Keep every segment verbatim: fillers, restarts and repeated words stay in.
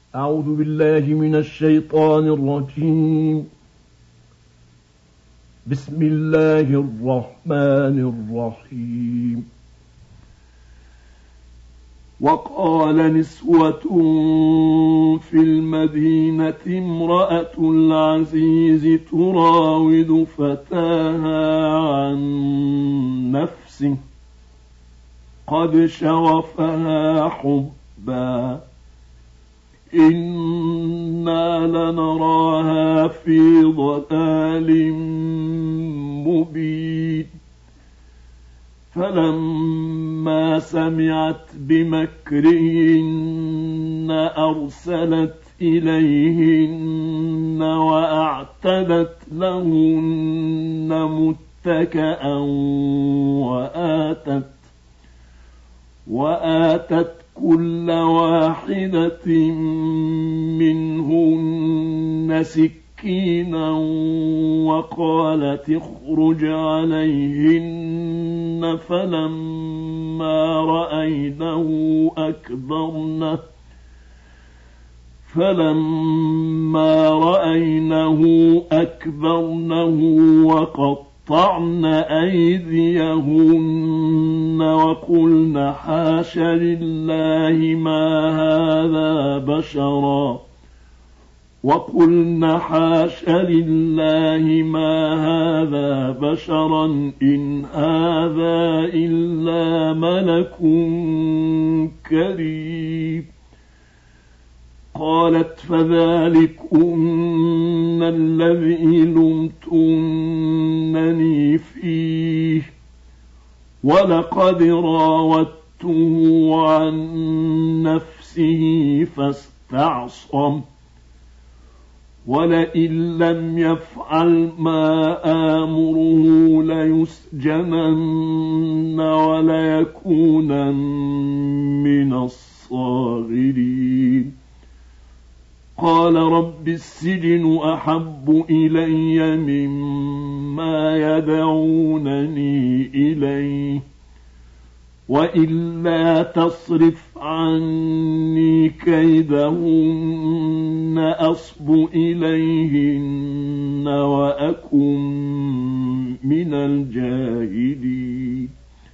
أعوذ بالله من الشيطان الرجيم. بسم الله الرحمن الرحيم. وقال نسوة في المدينة امرأة العزيز تراود فتاها عن نفسه قد شغفها حبا إنا لنراها في ضلال مبين. فلما سمعت بمكرهن أرسلت إليهن وأعتدت لهن متكئا وآتت وآتت كل واحدة منهن سكينا وقالت اخرج عليهن فلما رأينه أكبرنه فلما رأينه أكبرنه وقطعن أيديهن وقلن حاش لله ما هذا بشرا وقلن حاش لله ما هذا بشرا إن هذا إلا ملك كريم. قالت فذلكن الذي لمتنني فيه ولقد راودته عن نفسه فاستعصم ولئن لم يفعل ما آمره ليسجنن وليكونن من الصاغرين. قال رب السجن أحب إلي مما يدعونني إليه وإلا تصرف عني كيدهن أصب إليهن وأكن من الجاهلين.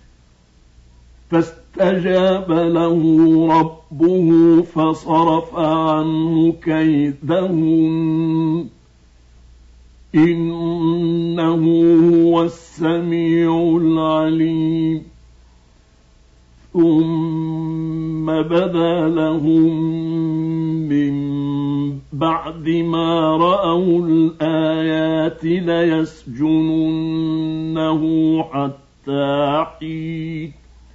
فاستجاب له ربه فصرف عنه كيدهن إنه هو السميع العليم. ثم بدا لهم من بعد ما رأوا الآيات ليسجننه حتى حين.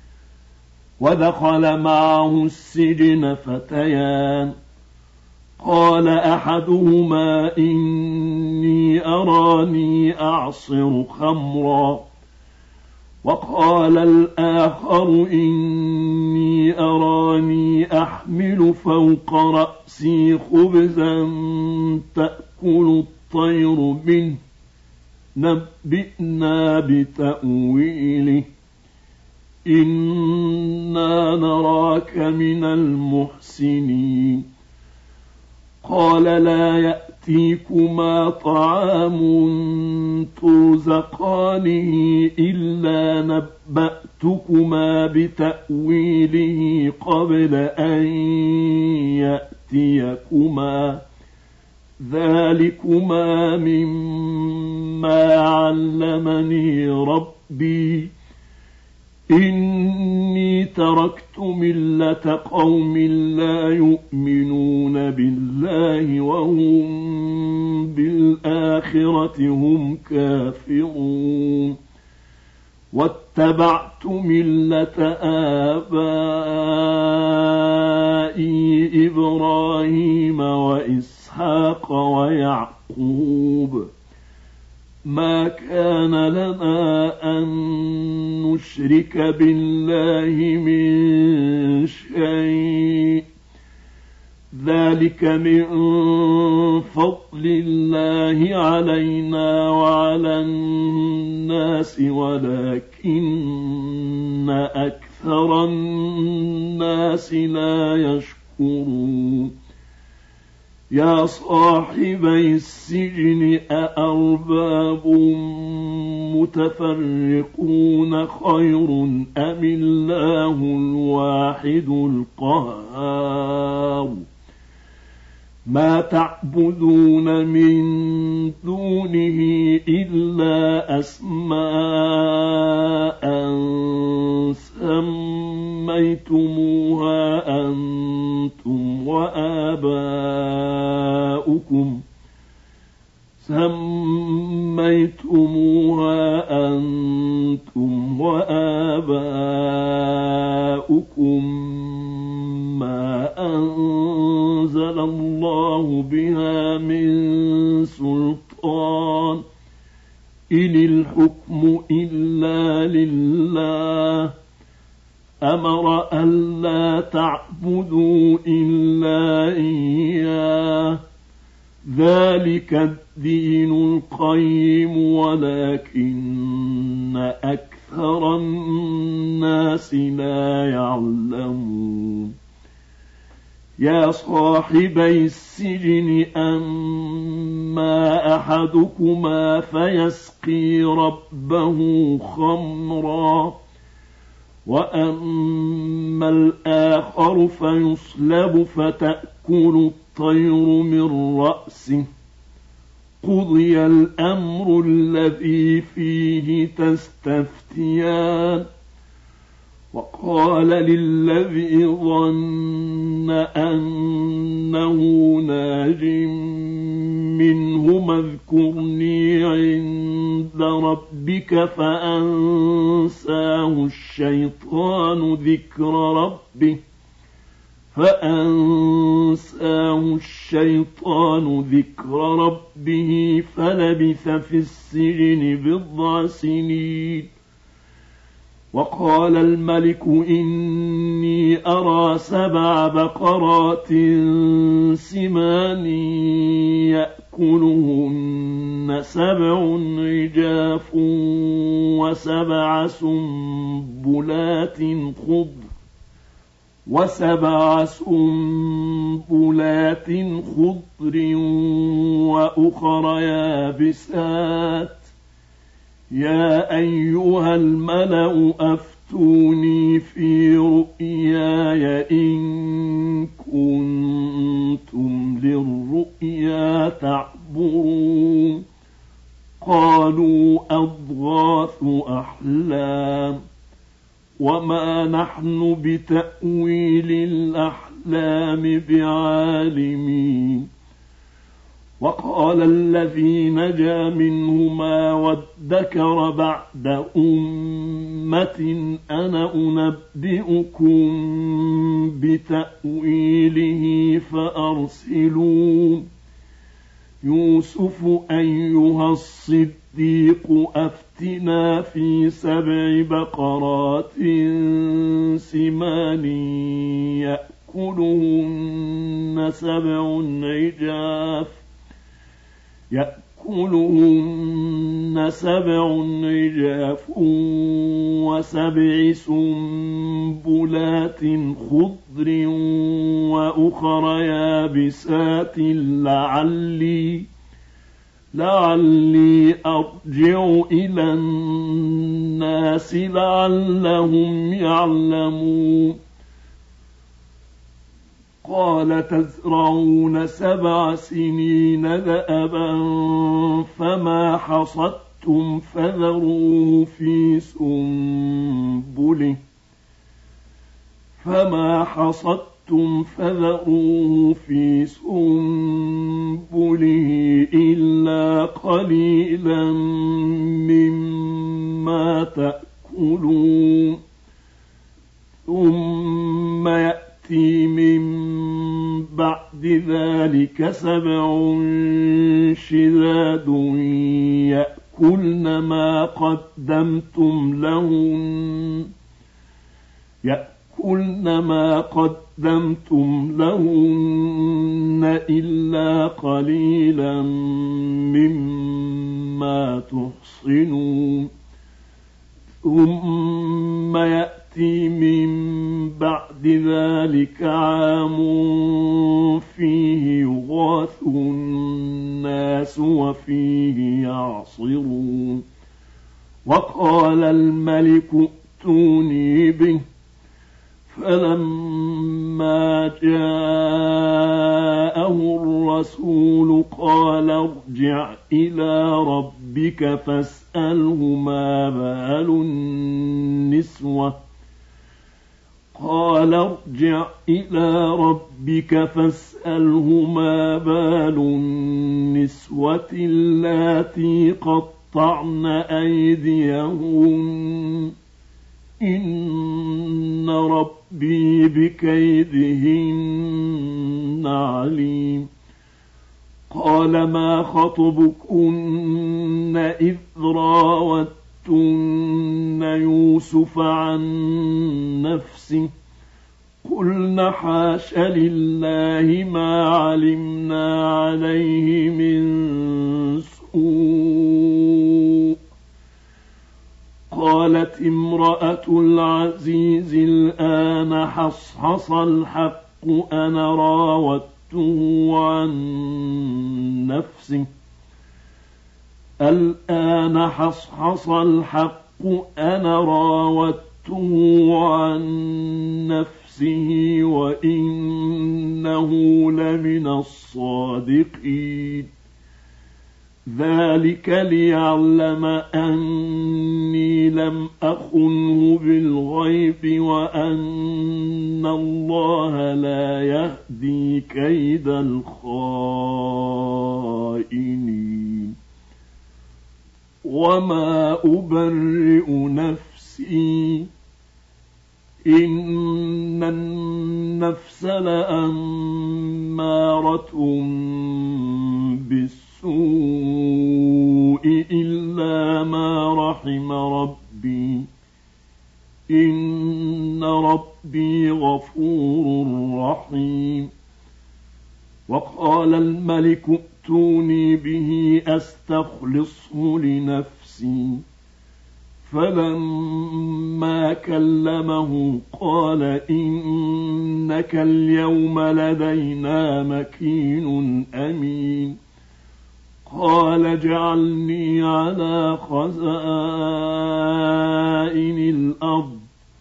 ودخل معه السجن فتيان قال أحدهما إني أراني أعصر خمرا وقال الآخر إني أراني أحمل فوق رأسي خبزا تأكل الطير منه نبئنا بتأويله إنا نراك من المحسنين. قال لا يأتيكما طعام ترزقانه إلا نبأتكما بتأويله قبل أن يأتيكما ذلكما مما علمني ربي إني تركت ملة قوم لا يؤمنون بالله وهم بالآخرة هم كافرون واتبعت ملة آبائي إبراهيم وإسحاق ويعقوب ما كان لنا أن نشرك بالله من شيء ذلك من فضل الله علينا وعلى الناس ولكن أكثر الناس لا يشكرون يا صاحبي السجن أأرباب متفرقون خير أم الله الواحد القهار ما تعبدون من دونه إلا أسماء سميتموها أنتم وآباؤكم سميتموها أنتم وآباؤكم ما أنزل الله بها من سلطان إن الحكم إلا لله أمر ألا تعبدوا إلا إياه ذلك الدين القيم ولكن أكثر الناس لا يعلمون يا صاحبي السجن أما أحدكما فيسقي ربه خمرا وأما الآخر فيصلب فتأكل الطير من رأسه قضي الأمر الذي فيه تستفتيان وقال للذي ظن أنه ناج منه اذكرني عند ربك فأنساه الشيطان ذكر ربه فأنساه الشيطان ذكر ربه فلبث في السجن بضع سنين وقال الملك إني أرى سبع بقرات سمان يأكلهن سبع عجاف وسبع سنبلات خضر وسبع سنبلات خضر وأخر يابسات يا أيها الملأ أفتوني في رؤياي إن كنتم للرؤيا تعبرون قالوا أضغاث أحلام وما نحن بتأويل الأحلام بعالمين وقال الذي نجا منهما وادكر بعد أمة أنا أنبئكم بتأويله فأرسلون يوسف أيها الصديق أفتنا في سبع بقرات سمان يأكلهن سبع عجاف يأكلهن سبع عجاف وسبع سنبلات خضر وأخر يابسات لعلي لعلي أرجع إلى الناس لعلهم يعلمون قال تزرعون سبع سنين دأبا فما حصدتم فذروه في سنبله فما حصدتم فذروه في سنبله إلا قليلا مما تأكلون ثم يأتي من بعد ذلك سبع شداد يأكلن ما قدمتم لهن يأكلن ما قدمتم لهن إلا قليلا مما تحصنون ثم يأتي من بعد ذلك عام فيه يغاث يبعث الناس وفيه يعصرون. وقال الملك ائتوني به، فلما جاءه الرسول قال ارجع إلى ربك فاسأله ما بال النسوة قال ارجع إلى ربك فاسأله ما بال النسوة اللاتي قطعن أيديهن إن ربي بكيدهن عليم. قال ما خطبكن إذ راوتن يوسف عن نفسه قلن حاش لله ما علمنا عليه من سوء. قالت امرأة العزيز الآن حصحص الحق أنا راودته عن نفسه الآن حصحص الحق أنا راودته عن نفسه وإنه لمن الصادقين. ذلك ليعلم أني لم أخنه بالغيب وأن الله لا يهدي كيد الخائنين. وما أبرئ نفسي إن النفس لأمارة بالسوء إلا ما رحم ربي إن ربي غفور رحيم. وقال الملك ائتوني به أستخلصه لنفسي فلما كلمه قال إنك اليوم لدينا مكين أمين. قال اجعلني على خزائن الأرض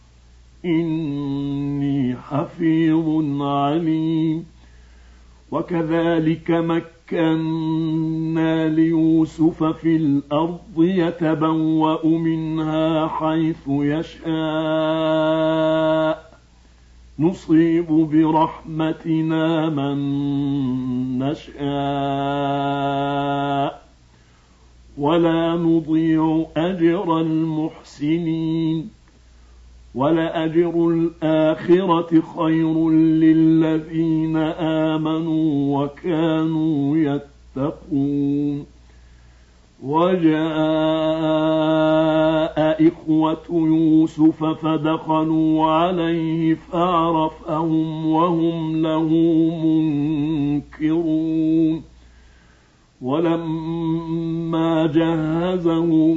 إني حفيظ عليم. وكذلك مكنا ليوسف في الأرض يتبوأ منها حيث يشاء نصيب برحمتنا من نشاء ولا نضيع أجر المحسنين. ولأجر الآخرة خير للذين آمنوا وكانوا يتقون. وجاء إخوة يوسف فدخلوا عليه فعرفهم وهم له منكرون. ولما جهزهم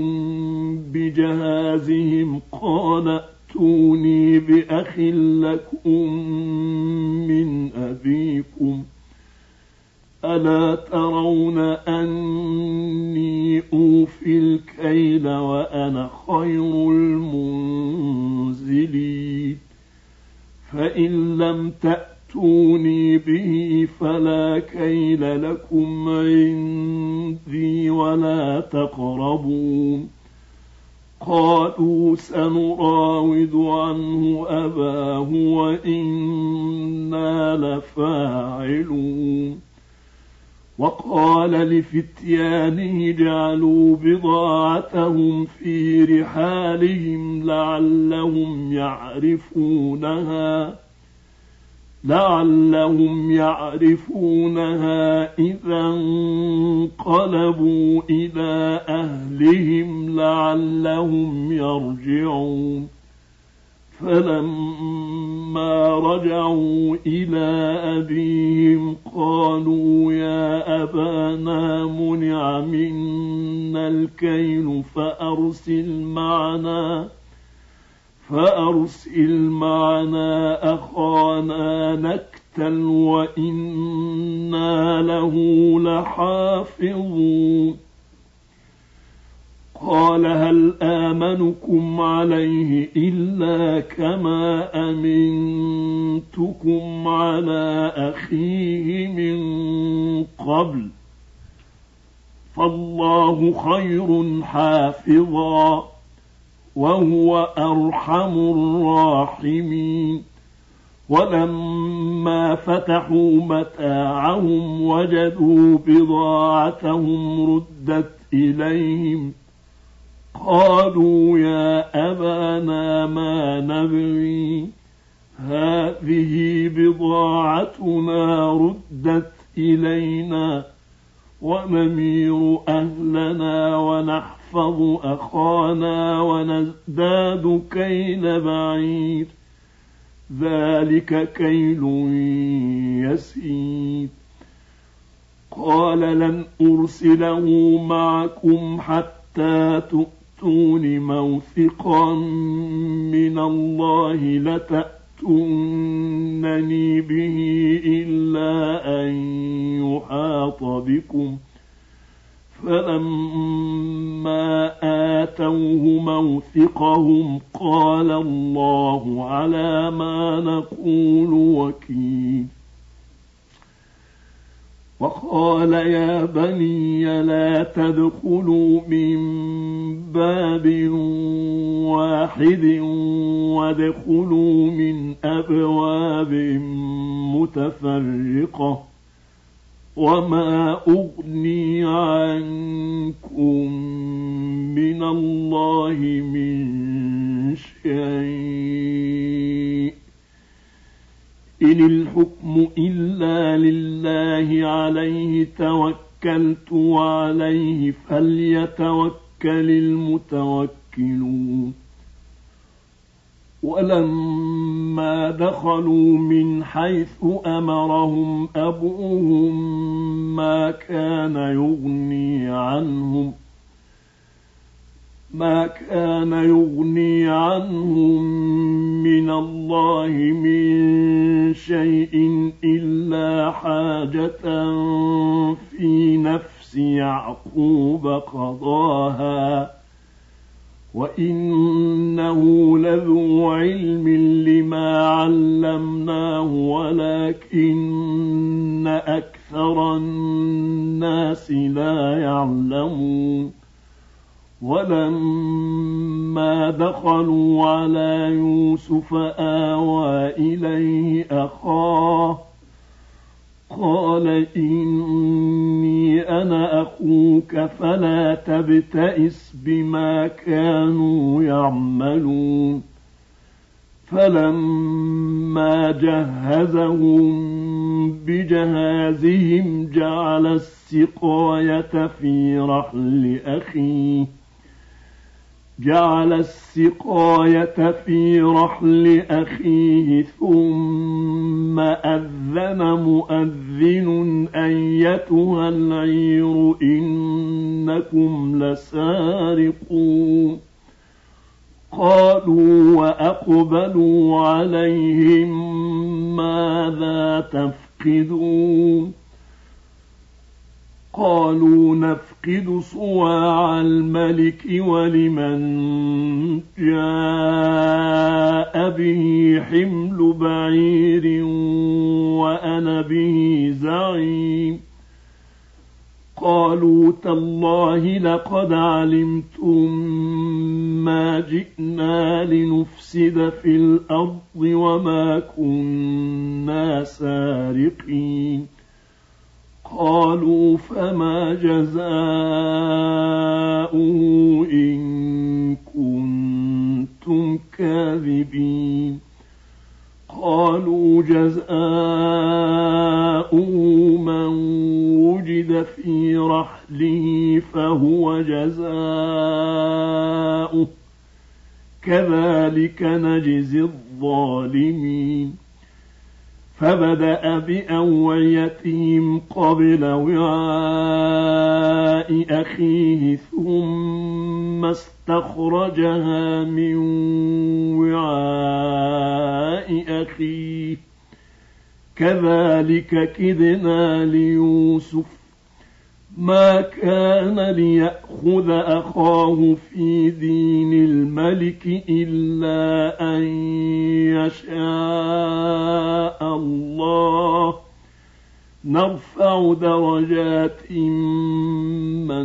بجهازهم قال ائتوني بأخ لكم من أبيكم ألا ترون أني أوفي الكيل وأنا خير المنزلين. فإن لم تأتوني به فلا كيل لكم عندي ولا تقربون. قالوا سنراود عنه أباه وإنا لفاعلون. وقال لفتيانه اجعلوا بضاعتهم في رحالهم لعلهم يعرفونها لعلهم يعرفونها إذا انقلبوا إلى أهلهم لعلهم يرجعون. فلما رجعوا إلى أبيهم قالوا يا أبانا منع منا الكيل فأرسل معنا فأرسل معنا أخانا نكتل وإنا وإنا له لحافظون قال هل آمنكم عليه إلا كما أمنتكم على أخيه من قبل فالله خير حافظا وهو أرحم الراحمين ولما فتحوا متاعهم وجدوا بضاعتهم ردت إليهم قالوا يا أبانا ما نبغي هذه بضاعتنا ردت إلينا ونمير أهلنا ونحفظ أخانا ونزداد كيل بعير ذلك كيل يسير قال لن أرسله معكم حتى تؤتون موثقا من الله لتأتونني به إلا أن يحاط بكم فلما آتوه موثقهم قال الله على ما نقول وكيل وقال يا بني لا تدخلوا من باب واحد وادخلوا من أبواب متفرقة وما أغني عنكم من الله من شيء إن الحكم إلا لله عليه توكلت وعليه فليتوكل المتوكلون ولما دخلوا من حيث أمرهم أبوهم ما كان يغني عنهم ما كان يغني عنهم من الله من شيء إلا حاجة في نفس يعقوب قضاها وإنه لذو علم لما علمناه ولكن أكثر الناس لا يعلمون ولما دخلوا على يوسف آوى إليه أخاه قال إني أنا أخوك فلا تبتئس بما كانوا يعملون فلما جهزهم بجهازهم جعل السقاية في رحل أخيه جعل السقاية في رحل أخيه ثم أذن مؤذن أيتها العير إنكم لسارقون قالوا وأقبلوا عليهم ماذا تفقدون قالوا نفقد صواع الملك ولمن جاء به حمل بعير وأنا به زعيم قالوا تالله لقد علمتم ما جئنا لنفسد في الأرض وما كنا سارقين قالوا فما جزاؤه إن كنتم كاذبين قالوا جزاؤه من وجد في رحله فهو جزاؤه كذلك نجزي الظالمين فبدأ بأوعيتهم قبل وعاء أخيه ثم استخرجها من وعاء أخيه كذلك كدنا ليوسف ما كان ليأخذ أخاه في دين الملك إلا أن يشاء الله نرفع درجات من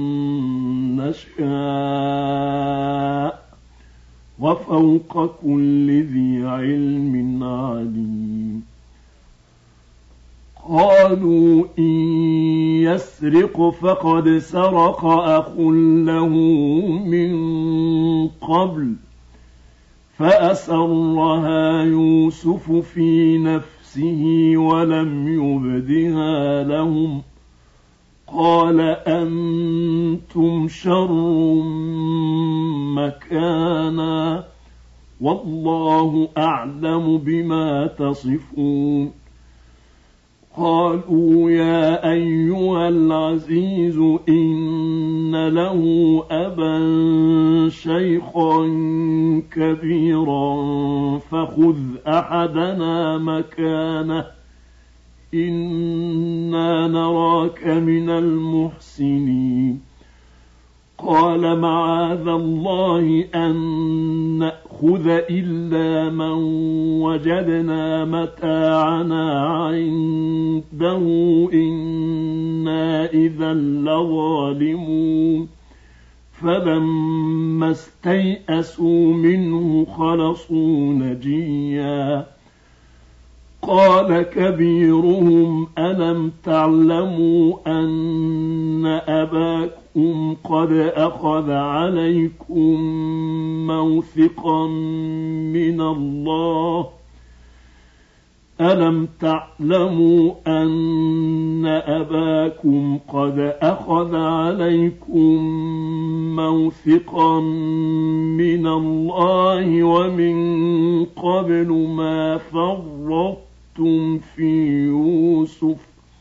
نشاء وفوق كل ذي علم عليم. قالوا إن يسرق فقد سرق أخ له من قبل فأسرها يوسف في نفسه ولم يبدها لهم قال أنتم شر مكانا والله أعلم بما تصفون. قالوا يا أيها العزيز إن له أبا شيخا كبيرا فخذ أحدنا مكانه إنا نراك من المحسنين. قال معاذ الله أن نأخذ إلا من وجدنا متاعنا عنده إنا إذا لظالمون. فلما استيئسوا منه خلصوا نجيا. قال كبيرهم ألم تعلموا أن أباكم قد أخذ عليكم موثقا من الله ألم تعلموا أن أباكم قد أخذ عليكم موثقا من الله ومن قبل ما فرطتم في يوسف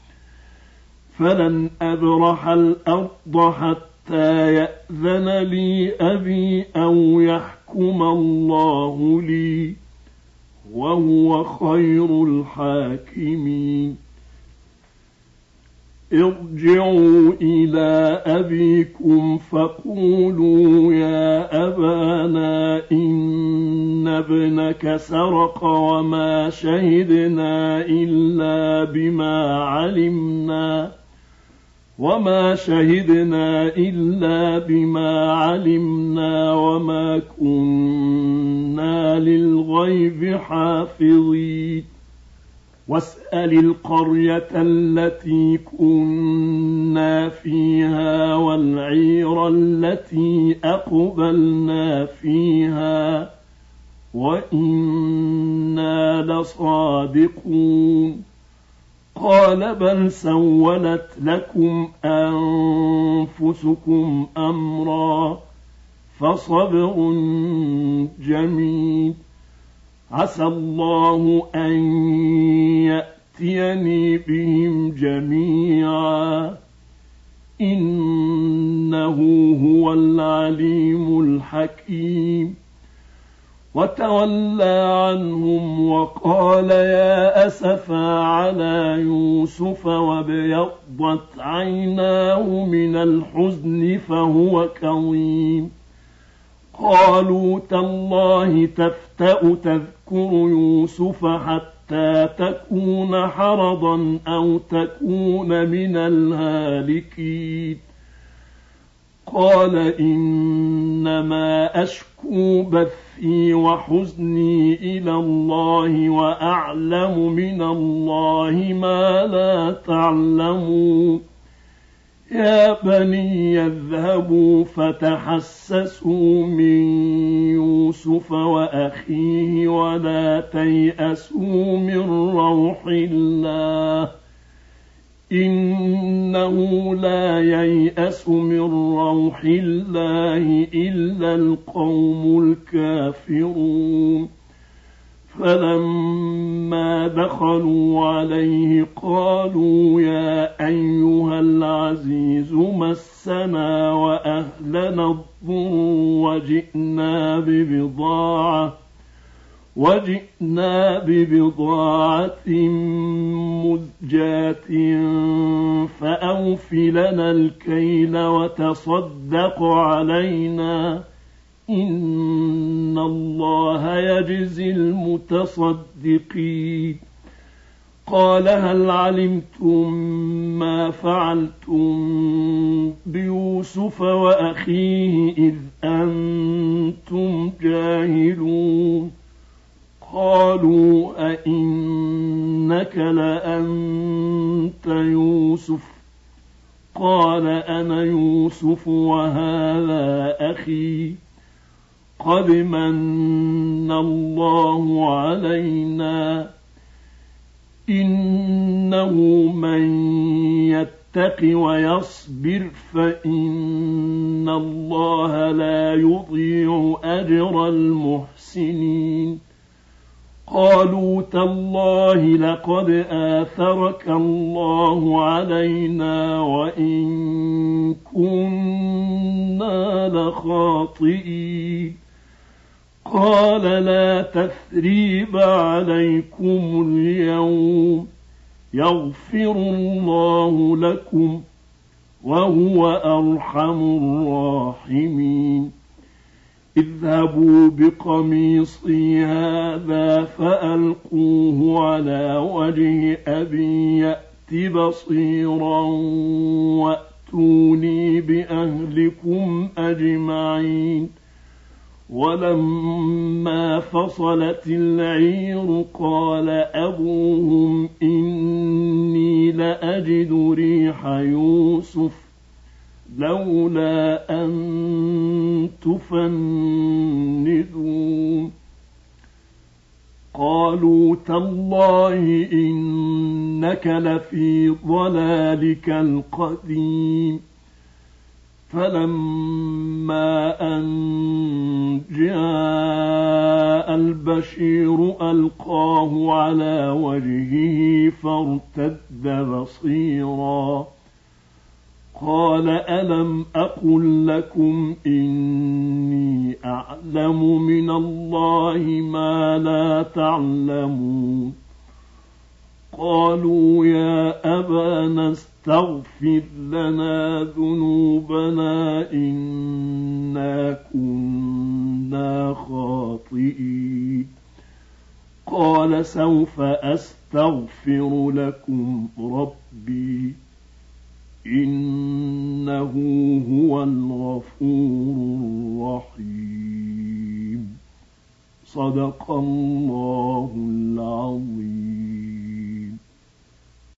فلن أبرح الأرض حتى يأذن لي أبي أو يحكم الله لي وهو خير الحاكمين. ارجعوا إلى أبيكم فقولوا يا أبانا إن ابنك سرق وما شهدنا إلا بما علمنا وما شهدنا إلا بما علمنا وما كنا للغيب حافظين. واسأل القرية التي كنا فيها والعير التي أقبلنا فيها وإنا لصادقون. قال بل سولت لكم أنفسكم أمرا فصبر جميل عسى الله أن يأتيني بهم جميعا إنه هو العليم الحكيم. وتولى عنهم وقال يا أسفا على يوسف وابيضت عيناه من الحزن فهو كظيم. قالوا تالله تفتأ تذكر يوسف حتى تكون حرضا أو تكون من الهالكين. قال إنما أشكو بثي وحزني إلى الله وأعلم من الله ما لا تعلمون. يا بني يذهبوا فتحسسوا من يوسف وأخيه ولا تيأسوا من روح الله إنه لا ييأس من روح الله إلا القوم الكافرون. فلما دخلوا عليه قالوا يا أيها العزيز مسنا وأهلنا الضر وجئنا ببضاعة وجئنا ببضاعة مزجاة فأوف لنا الكيل وتصدق علينا إن الله يجزي المتصدقين قال هل علمتم ما فعلتم بيوسف وأخيه إذ أنتم جاهلون قالوا أئنك لأنت يوسف قال أنا يوسف وهذا أخي قد من الله علينا إنه من يتق ويصبر فإن الله لا يضيع أجر المحسنين قالوا تالله لقد آثرك الله علينا وإن كنا لخاطئين قال لا تثريب عليكم اليوم يغفر الله لكم وهو أرحم الراحمين اذهبوا بقميصي هذا فألقوه على وجه أبي يأت بصيرا وأتوني بأهلكم أجمعين ولما فصلت العير قال أبوهم إني لأجد ريح يوسف لولا أن تفندون قالوا تالله إنك لفي ضلالك القديم فلما أن جاء البشير ألقاه على وجهه فارتد بصيرا قال ألم أقل لكم إني أعلم من الله ما لا تعلمون قالوا يا أبانا استغفر لنا ذنوبنا إنا كنا خاطئين قال سوف أستغفر لكم ربي إنه هو الغفور الرحيم صدق الله العظيم.